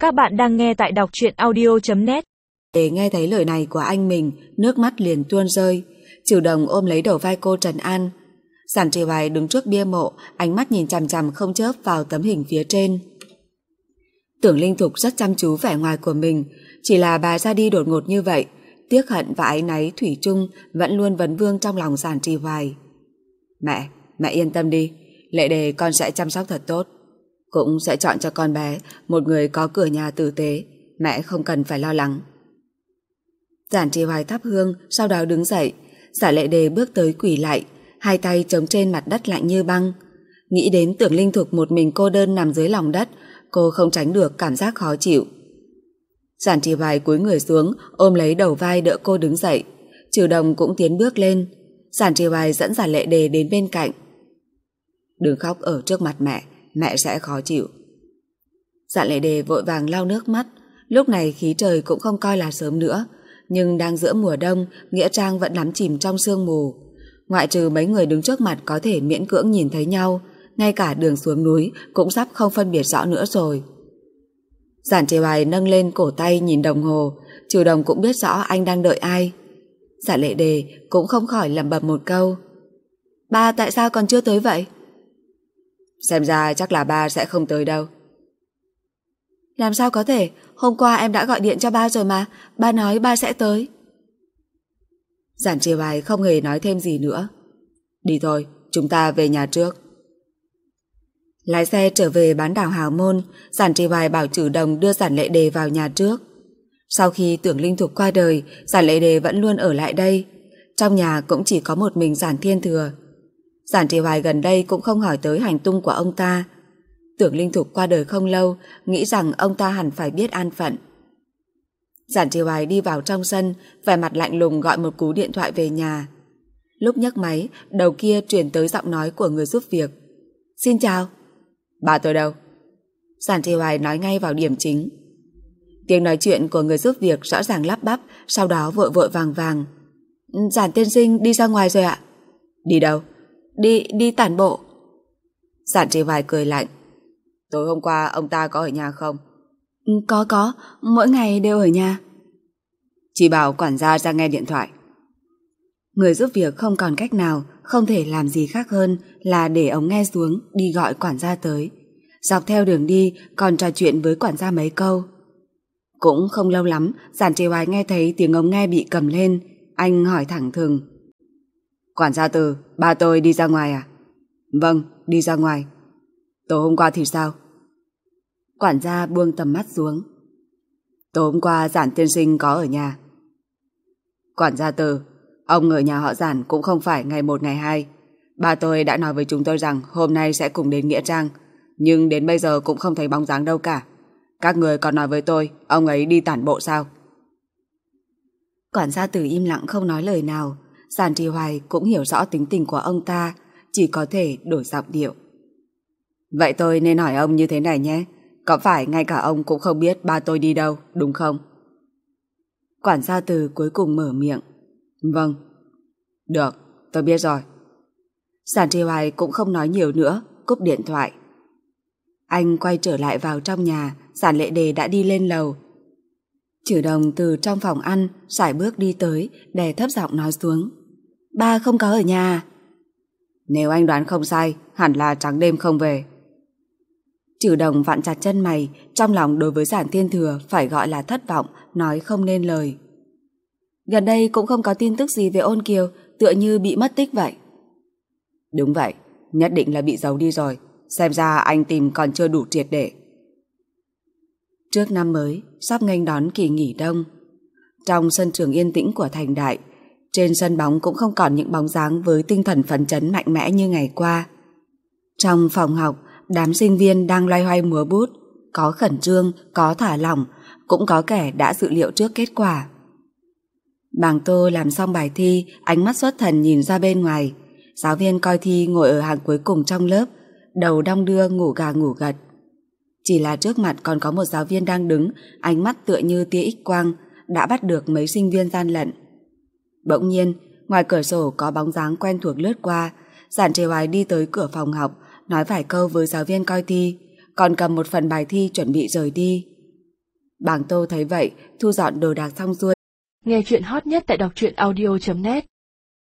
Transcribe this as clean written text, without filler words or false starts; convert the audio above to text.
Các bạn đang nghe tại đọc truyện audio.net. Để nghe thấy lời này của anh mình, nước mắt liền tuôn rơi. Trừ Đồng ôm lấy đầu vai cô trấn an. Giản Trì Hoài đứng trước bia mộ, ánh mắt nhìn chằm chằm không chớp vào tấm hình phía trên. Tưởng Linh Thục rất chăm chú vẻ ngoài của mình, chỉ là bà ra đi đột ngột như vậy, tiếc hận và áy náy thủy chung vẫn luôn vấn vương trong lòng Giản Trì Hoài. Mẹ yên tâm đi, Lệ Đề con sẽ chăm sóc thật tốt, cũng sẽ chọn cho con bé một người có cửa nhà tử tế, mẹ không cần phải lo lắng. Giản Trì Hoài thắp hương, sau đó đứng dậy. Giả Lệ Đề bước tới quỳ lại, hai tay chống trên mặt đất lạnh như băng. Nghĩ đến Tưởng Linh Thục một mình cô đơn nằm dưới lòng đất, cô không tránh được cảm giác khó chịu. Giản Trì Hoài cúi người xuống, ôm lấy đầu vai đỡ cô đứng dậy. Trừ Đồng cũng tiến bước lên. Giản Trì Hoài dẫn Giả Lệ Đề đến bên cạnh. Đừng khóc ở trước mặt mẹ sẽ khó chịu. Giả Lệ Đề vội vàng lau nước mắt. Lúc này khí trời cũng không coi là sớm nữa, nhưng đang giữa mùa đông, nghĩa trang vẫn đắm chìm trong sương mù. Ngoại trừ mấy người đứng trước mặt có thể miễn cưỡng nhìn thấy nhau, ngay cả đường xuống núi cũng sắp không phân biệt rõ nữa rồi. Giản Trì Hoài nâng lên cổ tay nhìn đồng hồ. Trừ Đồng cũng biết rõ anh đang đợi ai. Giả Lệ Đề cũng không khỏi lẩm bẩm một câu: Ba tại sao còn chưa tới vậy? Xem ra chắc là ba sẽ không tới đâu. Làm sao có thể, hôm qua em đã gọi điện cho ba rồi mà, ba nói ba sẽ tới. Giản Trì Hoài không hề nói thêm gì nữa. Đi thôi, chúng ta về nhà trước. Lái xe trở về bán đảo Hào Môn, Giản Trì Hoài bảo Trừ Đồng đưa Giản Lệ Đề vào nhà trước. Sau khi Tưởng Linh Thục qua đời, Giản Lệ Đề vẫn luôn ở lại đây. Trong nhà cũng chỉ có một mình Giản Thiên Thừa. Giản Trì Hoài gần đây cũng không hỏi tới hành tung của ông ta. Tưởng Linh Thục qua đời không lâu, nghĩ rằng ông ta hẳn phải biết an phận. Giản Trì Hoài đi vào trong sân, vẻ mặt lạnh lùng gọi một cú điện thoại về nhà. Lúc nhấc máy, đầu kia truyền tới giọng nói của người giúp việc. Xin chào. Ba tôi đâu? Giản Trì Hoài nói ngay vào điểm chính. Tiếng nói chuyện của người giúp việc rõ ràng lắp bắp, sau đó vội vội vàng vàng. Giản tiên sinh đi ra ngoài rồi ạ. Đi đâu? Đi tản bộ. Giản Trì Hoài cười lạnh. Tối hôm qua ông ta có ở nhà không? Có, mỗi ngày đều ở nhà. Chỉ bảo quản gia ra nghe điện thoại. Người giúp việc không còn cách nào, không thể làm gì khác hơn là để ống nghe xuống, đi gọi quản gia tới. Dọc theo đường đi còn trò chuyện với quản gia mấy câu. Cũng không lâu lắm, Giản Trì Hoài nghe thấy tiếng ống nghe bị cầm lên. Anh hỏi thẳng thừng. Quản gia Từ, ba tôi đi ra ngoài à? Vâng, đi ra ngoài. Tối hôm qua thì sao? Quản gia buông tầm mắt xuống. Tối hôm qua Giản tiên sinh có ở nhà. Quản gia Từ, ông ở nhà họ Giản cũng không phải ngày một ngày hai. Ba tôi đã nói với chúng tôi rằng hôm nay sẽ cùng đến nghĩa trang, nhưng đến bây giờ cũng không thấy bóng dáng đâu cả. Các người còn nói với tôi ông ấy đi tản bộ sao? Quản gia Từ im lặng không nói lời nào. Giản Trì Hoài cũng hiểu rõ tính tình của ông ta, chỉ có thể đổi giọng điệu. Vậy tôi nên hỏi ông như thế này nhé, có phải ngay cả ông cũng không biết ba tôi đi đâu, đúng không? Quản gia Từ cuối cùng mở miệng. Vâng. Được, tôi biết rồi. Giản Trì Hoài cũng không nói nhiều nữa, cúp điện thoại. Anh quay trở lại vào trong nhà. Giản Lệ Đề đã đi lên lầu. Trừ Đồng từ trong phòng ăn sải bước đi tới, đè thấp giọng nói xuống. Ba không có ở nhà. Nếu anh đoán không sai, hẳn là trắng đêm không về. Trừ Đồng vặn chặt chân mày, trong lòng đối với Giản Thiên Thừa phải gọi là thất vọng, nói không nên lời. Gần đây cũng không có tin tức gì về Ôn Kiều, tựa như bị mất tích vậy. Đúng vậy, nhất định là bị giấu đi rồi. Xem ra anh tìm còn chưa đủ triệt để. Trước năm mới, sắp nghênh đón kỳ nghỉ đông. Trong sân trường yên tĩnh của thành Đại, trên sân bóng cũng không còn những bóng dáng với tinh thần phấn chấn mạnh mẽ như ngày qua. Trong phòng học, đám sinh viên đang loay hoay múa bút, có khẩn trương, có thả lỏng, cũng có kẻ đã dự liệu trước kết quả. Bàng Tô làm xong bài thi, ánh mắt xuất thần nhìn ra bên ngoài. Giáo viên coi thi ngồi ở hàng cuối cùng trong lớp, đầu đong đưa ngủ gà ngủ gật. Chỉ là trước mặt còn có một giáo viên đang đứng, ánh mắt tựa như tia X quang, đã bắt được mấy sinh viên gian lận. Bỗng nhiên, ngoài cửa sổ có bóng dáng quen thuộc lướt qua. Giản Trì Hoài đi tới cửa phòng học, nói vài câu với giáo viên coi thi, còn cầm một phần bài thi chuẩn bị rời đi. Bàng Tô thấy vậy, thu dọn đồ đạc xong xuôi. Nghe chuyện hot nhất tại đọc truyện audio.net